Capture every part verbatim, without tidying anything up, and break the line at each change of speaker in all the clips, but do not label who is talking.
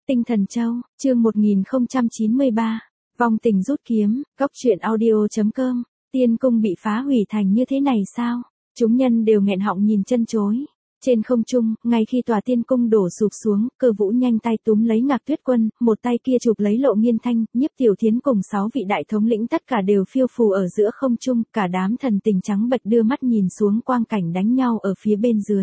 Tinh Thần Châu, chương một nghìn không trăm chín mươi ba, vong tình rút kiếm, góc truyện audio chấm com, tiên cung bị phá hủy thành như thế này sao? Chúng nhân đều nghẹn họng nhìn chân chối. Trên không trung, ngay khi tòa tiên cung đổ sụp xuống, Cơ Vũ nhanh tay túm lấy Ngạc Tuyết Quân, một tay kia chụp lấy Lộ Nghiên Thanh, Nhiếp Tiểu Thiến cùng sáu vị đại thống lĩnh tất cả đều phiêu phù ở giữa không trung, cả đám thần tình trắng bệch đưa mắt nhìn xuống quang cảnh đánh nhau ở phía bên dưới.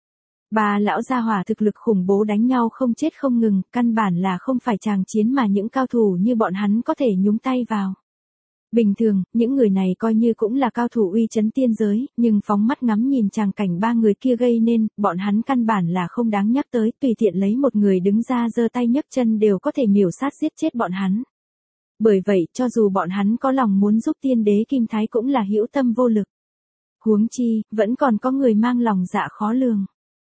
Ba lão gia hỏa thực lực khủng bố đánh nhau không chết không ngừng, căn bản là không phải tràng chiến mà những cao thủ như bọn hắn có thể nhúng tay vào. Bình thường, những người này coi như cũng là cao thủ uy chấn tiên giới, nhưng phóng mắt ngắm nhìn tràng cảnh ba người kia gây nên, bọn hắn căn bản là không đáng nhắc tới, tùy tiện lấy một người đứng ra giơ tay nhấc chân đều có thể miểu sát giết chết bọn hắn. Bởi vậy, cho dù bọn hắn có lòng muốn giúp tiên đế Kim Thái cũng là hữu tâm vô lực. Huống chi, vẫn còn có người mang lòng dạ khó lường.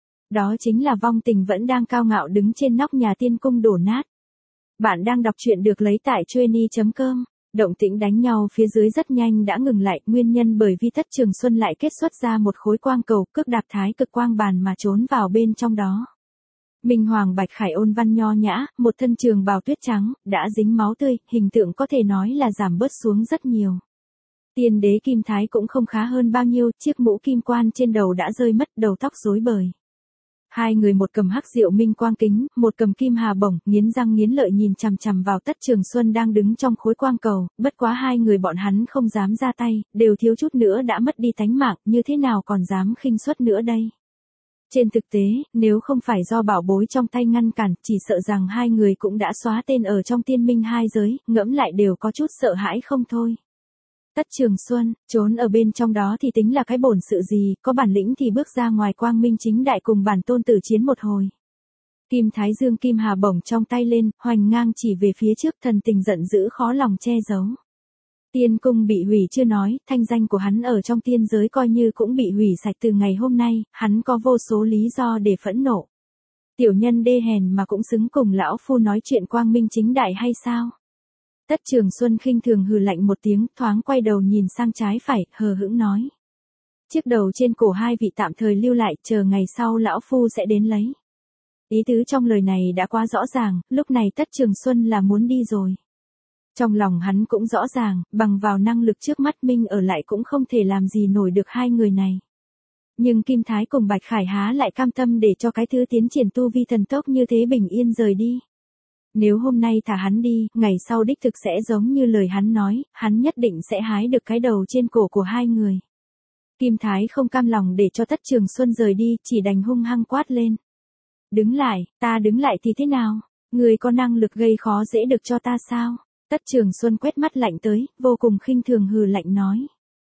Đó chính là vong tình vẫn đang cao ngạo đứng trên nóc nhà tiên cung đổ nát. Bạn đang đọc truyện được lấy tại trueni chấm com. Động tĩnh đánh nhau phía dưới rất nhanh đã ngừng lại, nguyên nhân bởi vì Tất Trường Xuân lại kết xuất ra một khối quang cầu, cước đạp thái cực quang bàn mà trốn vào bên trong đó. Minh Hoàng Bạch Khải ôn văn nho nhã, một thân trường bào tuyết trắng, đã dính máu tươi, hình tượng có thể nói là giảm bớt xuống rất nhiều. Tiên đế Kim Thái cũng không khá hơn bao nhiêu, chiếc mũ kim quan trên đầu đã rơi mất, đầu tóc rối bời. Hai người một cầm hắc diệu minh quang kính, một cầm kim hà bổng, nghiến răng nghiến lợi nhìn chằm chằm vào Tất Trường Xuân đang đứng trong khối quang cầu, bất quá hai người bọn hắn không dám ra tay, đều thiếu chút nữa đã mất đi tánh mạng, như thế nào còn dám khinh suất nữa đây. Trên thực tế, nếu không phải do bảo bối trong tay ngăn cản, chỉ sợ rằng hai người cũng đã xóa tên ở trong tiên minh hai giới, ngẫm lại đều có chút sợ hãi không thôi. Tất Trường Xuân, trốn ở bên trong đó thì tính là cái bổn sự gì, có bản lĩnh thì bước ra ngoài quang minh chính đại cùng bản tôn tử chiến một hồi. Kim Thái Dương kim hà bổng trong tay lên, hoành ngang chỉ về phía trước, thần tình giận dữ khó lòng che giấu. Tiên cung bị hủy chưa nói, thanh danh của hắn ở trong tiên giới coi như cũng bị hủy sạch từ ngày hôm nay, hắn có vô số lý do để phẫn nộ. Tiểu nhân đê hèn mà cũng xứng cùng lão phu nói chuyện quang minh chính đại hay sao? Tất Trường Xuân khinh thường hừ lạnh một tiếng, thoáng quay đầu nhìn sang trái phải, hờ hững nói. Chiếc đầu trên cổ hai vị tạm thời lưu lại, chờ ngày sau lão phu sẽ đến lấy. Ý tứ trong lời này đã quá rõ ràng, lúc này Tất Trường Xuân là muốn đi rồi. Trong lòng hắn cũng rõ ràng, bằng vào năng lực trước mắt Minh ở lại cũng không thể làm gì nổi được hai người này. Nhưng Kim Thái cùng Bạch Khải há lại cam tâm để cho cái thứ tiến triển tu vi thần tốc như thế bình yên rời đi. Nếu hôm nay thả hắn đi, ngày sau đích thực sẽ giống như lời hắn nói, hắn nhất định sẽ hái được cái đầu trên cổ của hai người. Kim Thái không cam lòng để cho Tất Trường Xuân rời đi, chỉ đành hung hăng quát lên. Đứng lại, ta đứng lại thì thế nào? Người có năng lực gây khó dễ được cho ta sao? Tất Trường Xuân quét mắt lạnh tới, vô cùng khinh thường hừ lạnh nói.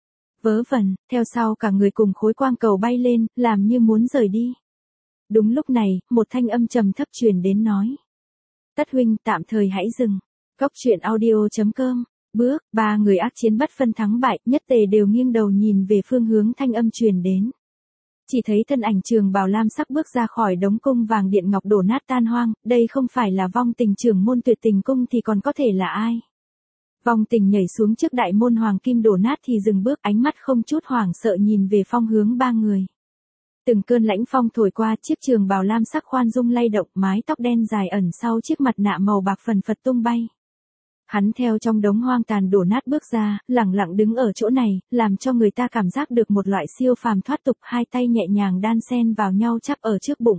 Vớ vẩn, theo sau cả người cùng khối quang cầu bay lên, làm như muốn rời đi. Đúng lúc này, một thanh âm trầm thấp truyền đến nói. Tất huynh, tạm thời hãy dừng. Góc truyện audio chấm com. Bước, ba người ác chiến bất phân thắng bại, nhất tề đều nghiêng đầu nhìn về phương hướng thanh âm truyền đến. Chỉ thấy thân ảnh trường bào lam sắc bước ra khỏi đống cung vàng điện ngọc đổ nát tan hoang, đây không phải là vong tình trưởng môn Tuyệt Tình Cung thì còn có thể là ai. Vong tình nhảy xuống trước đại môn hoàng kim đổ nát thì dừng bước, ánh mắt không chút hoảng sợ nhìn về phong hướng ba người. Từng cơn lãnh phong thổi qua, chiếc trường bào lam sắc khoan dung lay động, mái tóc đen dài ẩn sau chiếc mặt nạ màu bạc phần phật tung bay. Hắn theo trong đống hoang tàn đổ nát bước ra, lẳng lặng đứng ở chỗ này, làm cho người ta cảm giác được một loại siêu phàm thoát tục, hai tay nhẹ nhàng đan xen vào nhau chắp ở trước bụng.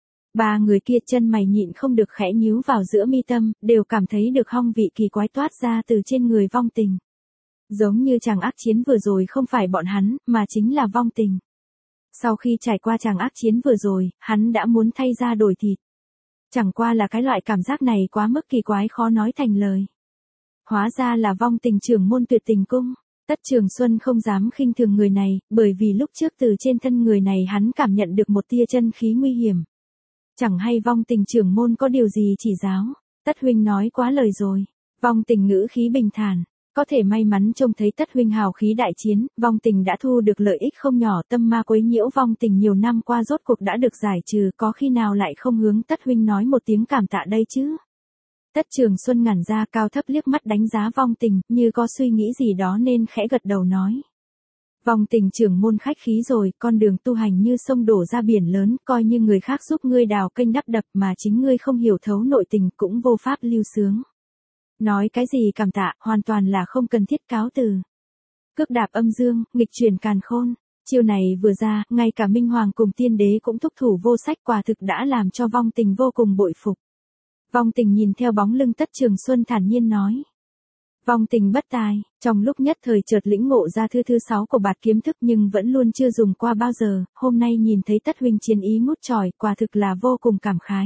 Ba người kia chân mày nhịn không được khẽ nhíu vào giữa mi tâm, đều cảm thấy được hong vị kỳ quái toát ra từ trên người vong tình. Giống như chàng ác chiến vừa rồi không phải bọn hắn, mà chính là vong tình. Sau khi trải qua chàng ác chiến vừa rồi, hắn đã muốn thay da đổi thịt. Chẳng qua là cái loại cảm giác này quá mức kỳ quái khó nói thành lời. Hóa ra là vong tình trưởng môn Tuyệt Tình Cung. Tất Trường Xuân không dám khinh thường người này, bởi vì lúc trước từ trên thân người này hắn cảm nhận được một tia chân khí nguy hiểm. Chẳng hay vong tình trưởng môn có điều gì chỉ giáo. Tất huynh nói quá lời rồi. Vong tình ngữ khí bình thản. Có thể may mắn trông thấy Tất huynh hào khí đại chiến, vong tình đã thu được lợi ích không nhỏ, tâm ma quấy nhiễu vong tình nhiều năm qua rốt cuộc đã được giải trừ, có khi nào lại không hướng Tất huynh nói một tiếng cảm tạ đây chứ? Tất Trường Xuân ngẩn ra, cao thấp liếc mắt đánh giá vong tình, như có suy nghĩ gì đó nên khẽ gật đầu nói. Vong Tình trưởng môn khách khí rồi, con đường tu hành như sông đổ ra biển lớn, coi như người khác giúp ngươi đào kênh đắp đập mà chính ngươi không hiểu thấu nội tình cũng vô pháp lưu sướng. Nói cái gì cảm tạ, hoàn toàn là không cần thiết cáo từ. Cước đạp âm dương, nghịch chuyển càn khôn. Chiêu này vừa ra, ngay cả Minh Hoàng cùng tiên đế cũng thúc thủ vô sách, quả thực đã làm cho Vong Tình vô cùng bội phục. Vong Tình nhìn theo bóng lưng Tất Trường Xuân thản nhiên nói. Vong Tình bất tài, trong lúc nhất thời chợt lĩnh ngộ ra thư thứ sáu của bạt kiếm thức nhưng vẫn luôn chưa dùng qua bao giờ, hôm nay nhìn thấy Tất huynh chiến ý ngút tròi, quả thực là vô cùng cảm khái.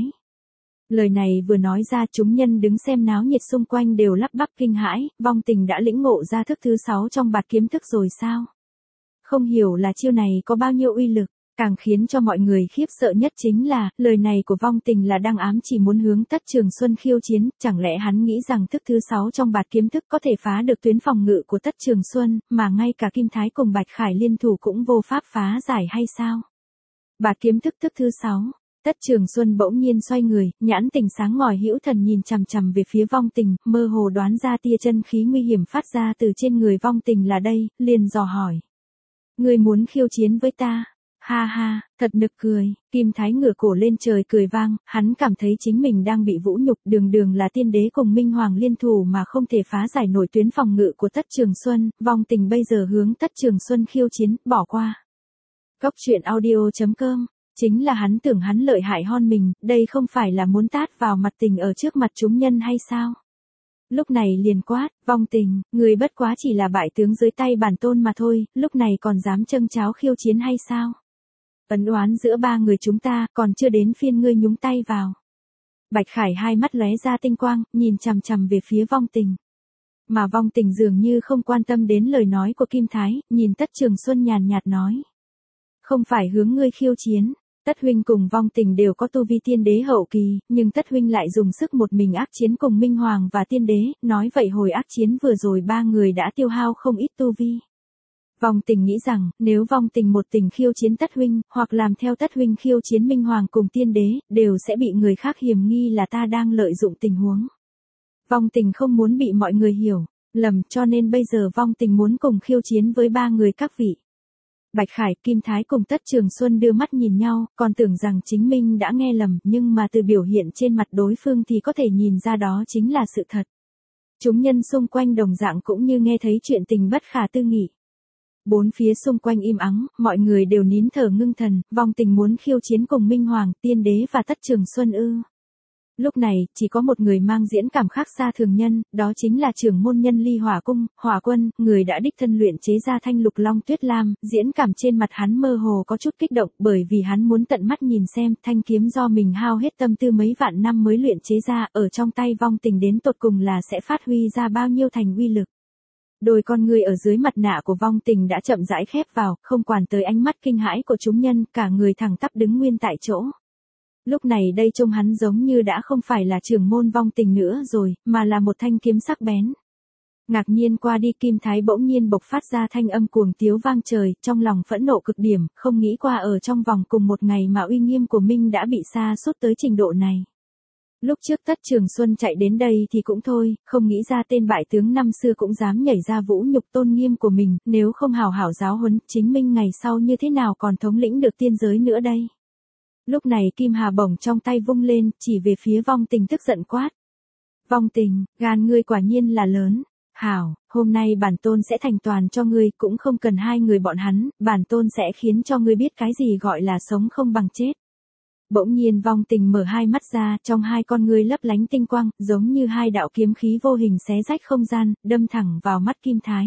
Lời này vừa nói ra, chúng nhân đứng xem náo nhiệt xung quanh đều lắp bắp kinh hãi, Vong Tình đã lĩnh ngộ ra thức thứ sáu trong bạt kiếm thức rồi sao? Không hiểu là chiêu này có bao nhiêu uy lực, càng khiến cho mọi người khiếp sợ nhất chính là, lời này của Vong Tình là đang ám chỉ muốn hướng Tất Trường Xuân khiêu chiến, chẳng lẽ hắn nghĩ rằng thức thứ sáu trong bạt kiếm thức có thể phá được tuyến phòng ngự của Tất Trường Xuân, mà ngay cả Kim Thái cùng Bạch Khải liên thủ cũng vô pháp phá giải hay sao? Bạt kiếm thức thức thứ sáu. Tất Trường Xuân bỗng nhiên xoay người, nhãn tình sáng ngời hữu thần nhìn chằm chằm về phía Vong Tình, mơ hồ đoán ra tia chân khí nguy hiểm phát ra từ trên người Vong Tình là đây, liền dò hỏi. Ngươi muốn khiêu chiến với ta? Ha ha, thật nực cười, Kim Thái ngửa cổ lên trời cười vang, hắn cảm thấy chính mình đang bị vũ nhục, đường đường là tiên đế cùng Minh Hoàng liên thủ mà không thể phá giải nổi tuyến phòng ngự của Tất Trường Xuân, Vong Tình bây giờ hướng Tất Trường Xuân khiêu chiến, bỏ qua. Cốc truyện audio chấm com. Chính là hắn tưởng hắn lợi hại hơn mình, đây không phải là muốn tát vào mặt Tình ở trước mặt chúng nhân hay sao? Lúc này liền quát, Vong Tình, người bất quá chỉ là bại tướng dưới tay bản tôn mà thôi, lúc này còn dám châng cháo khiêu chiến hay sao? Ấn oán giữa ba người chúng ta, còn chưa đến phiên ngươi nhúng tay vào. Bạch Khải hai mắt lóe ra tinh quang, nhìn chằm chằm về phía Vong Tình. Mà Vong Tình dường như không quan tâm đến lời nói của Kim Thái, nhìn Tất Trường Xuân nhàn nhạt nói. Không phải hướng ngươi khiêu chiến. Tất huynh cùng Vong Tình đều có tu vi tiên đế hậu kỳ, nhưng Tất huynh lại dùng sức một mình ác chiến cùng Minh Hoàng và tiên đế, nói vậy hồi ác chiến vừa rồi ba người đã tiêu hao không ít tu vi. Vong Tình nghĩ rằng, nếu Vong Tình một tình khiêu chiến Tất huynh, hoặc làm theo Tất huynh khiêu chiến Minh Hoàng cùng tiên đế, đều sẽ bị người khác hiềm nghi là ta đang lợi dụng tình huống. Vong Tình không muốn bị mọi người hiểu lầm, cho nên bây giờ Vong Tình muốn cùng khiêu chiến với ba người các vị. Bạch Khải, Kim Thái cùng Tất Trường Xuân đưa mắt nhìn nhau, còn tưởng rằng chính mình đã nghe lầm, nhưng mà từ biểu hiện trên mặt đối phương thì có thể nhìn ra đó chính là sự thật. Chúng nhân xung quanh đồng dạng cũng như nghe thấy chuyện tình bất khả tư nghị. Bốn phía xung quanh im ắng, mọi người đều nín thở ngưng thần, Vong Tình muốn khiêu chiến cùng Minh Hoàng, tiên đế và Tất Trường Xuân ư. Lúc này, chỉ có một người mang diễn cảm khác xa thường nhân, đó chính là trưởng môn nhân Ly Hỏa Cung, Hỏa Quân, người đã đích thân luyện chế ra thanh lục long tuyết lam, diễn cảm trên mặt hắn mơ hồ có chút kích động, bởi vì hắn muốn tận mắt nhìn xem, thanh kiếm do mình hao hết tâm tư mấy vạn năm mới luyện chế ra, ở trong tay Vong Tình đến tột cùng là sẽ phát huy ra bao nhiêu thành uy lực. Đôi con người ở dưới mặt nạ của Vong Tình đã chậm rãi khép vào, không quản tới ánh mắt kinh hãi của chúng nhân, cả người thẳng tắp đứng nguyên tại chỗ. Lúc này đây trông hắn giống như đã không phải là trưởng môn Vong Tình nữa rồi, mà là một thanh kiếm sắc bén. Ngạc nhiên qua đi, Kim Thái bỗng nhiên bộc phát ra thanh âm cuồng tiếu vang trời, trong lòng phẫn nộ cực điểm, không nghĩ qua ở trong vòng cùng một ngày mà uy nghiêm của Minh đã bị sa sút tới trình độ này. Lúc trước Tất Trường Xuân chạy đến đây thì cũng thôi, không nghĩ ra tên bại tướng năm xưa cũng dám nhảy ra vũ nhục tôn nghiêm của mình, nếu không hào hảo giáo huấn, chính Minh ngày sau như thế nào còn thống lĩnh được tiên giới nữa đây. Lúc này Kim Hà bổng trong tay vung lên, chỉ về phía Vong Tình tức giận quát. Vong Tình, gan ngươi quả nhiên là lớn. Hảo, hôm nay bản tôn sẽ thành toàn cho ngươi, cũng không cần hai người bọn hắn, bản tôn sẽ khiến cho ngươi biết cái gì gọi là sống không bằng chết. Bỗng nhiên Vong Tình mở hai mắt ra, trong hai con ngươi lấp lánh tinh quang, giống như hai đạo kiếm khí vô hình xé rách không gian, đâm thẳng vào mắt Kim Thái.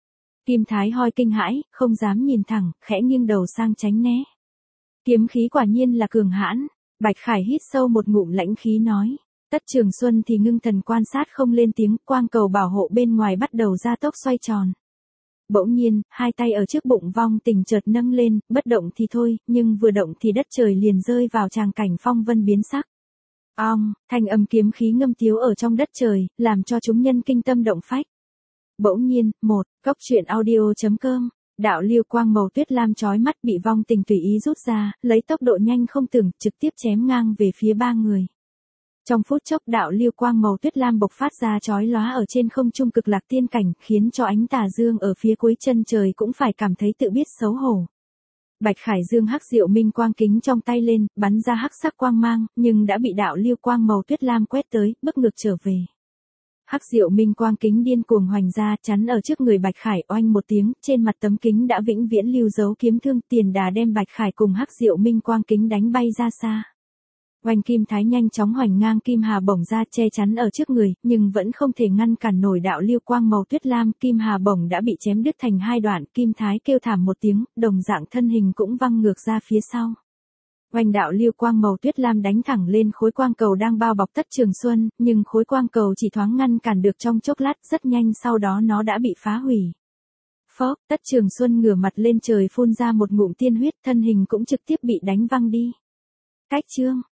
Kim Thái hoi kinh hãi, không dám nhìn thẳng, khẽ nghiêng đầu sang tránh né. Kiếm khí quả nhiên là cường hãn. Bạch Khải hít sâu một ngụm lãnh khí nói. Tất Trường Xuân thì ngưng thần quan sát không lên tiếng, quang cầu bảo hộ bên ngoài bắt đầu ra tốc xoay tròn. Bỗng nhiên, hai tay ở trước bụng Vong Tình chợt nâng lên, bất động thì thôi, nhưng vừa động thì đất trời liền rơi vào tràng cảnh phong vân biến sắc. Ong, thanh âm kiếm khí ngâm tiếu ở trong đất trời, làm cho chúng nhân kinh tâm động phách. Bỗng nhiên, một, cốc truyện audio chấm com. Đạo liêu quang màu tuyết lam chói mắt bị Vong Tình tùy ý rút ra, lấy tốc độ nhanh không tưởng, trực tiếp chém ngang về phía ba người. Trong phút chốc đạo lưu quang màu tuyết lam bộc phát ra chói lóa ở trên không trung cực lạc tiên cảnh, khiến cho ánh tà dương ở phía cuối chân trời cũng phải cảm thấy tự biết xấu hổ. Bạch Khải Dương hắc diệu minh quang kính trong tay lên, bắn ra hắc sắc quang mang, nhưng đã bị đạo lưu quang màu tuyết lam quét tới, bước ngược trở về. Hắc diệu minh quang kính điên cuồng hoành ra, chắn ở trước người Bạch Khải, oanh một tiếng, trên mặt tấm kính đã vĩnh viễn lưu dấu kiếm thương, tiền đà đem Bạch Khải cùng hắc diệu minh quang kính đánh bay ra xa. Oanh kim thái nhanh chóng hoành ngang kim hà bổng ra che chắn ở trước người, nhưng vẫn không thể ngăn cản nổi đạo lưu quang màu tuyết lam, kim hà bổng đã bị chém đứt thành hai đoạn, kim thái kêu thảm một tiếng, đồng dạng thân hình cũng văng ngược ra phía sau. Oanh đạo lưu quang màu tuyết lam đánh thẳng lên khối quang cầu đang bao bọc Tất Trường Xuân, nhưng khối quang cầu chỉ thoáng ngăn cản được trong chốc lát, rất nhanh sau đó nó đã bị phá hủy. Phốc, Tất Trường Xuân ngửa mặt lên trời phun ra một ngụm tiên huyết, thân hình cũng trực tiếp bị đánh văng đi. Cách chương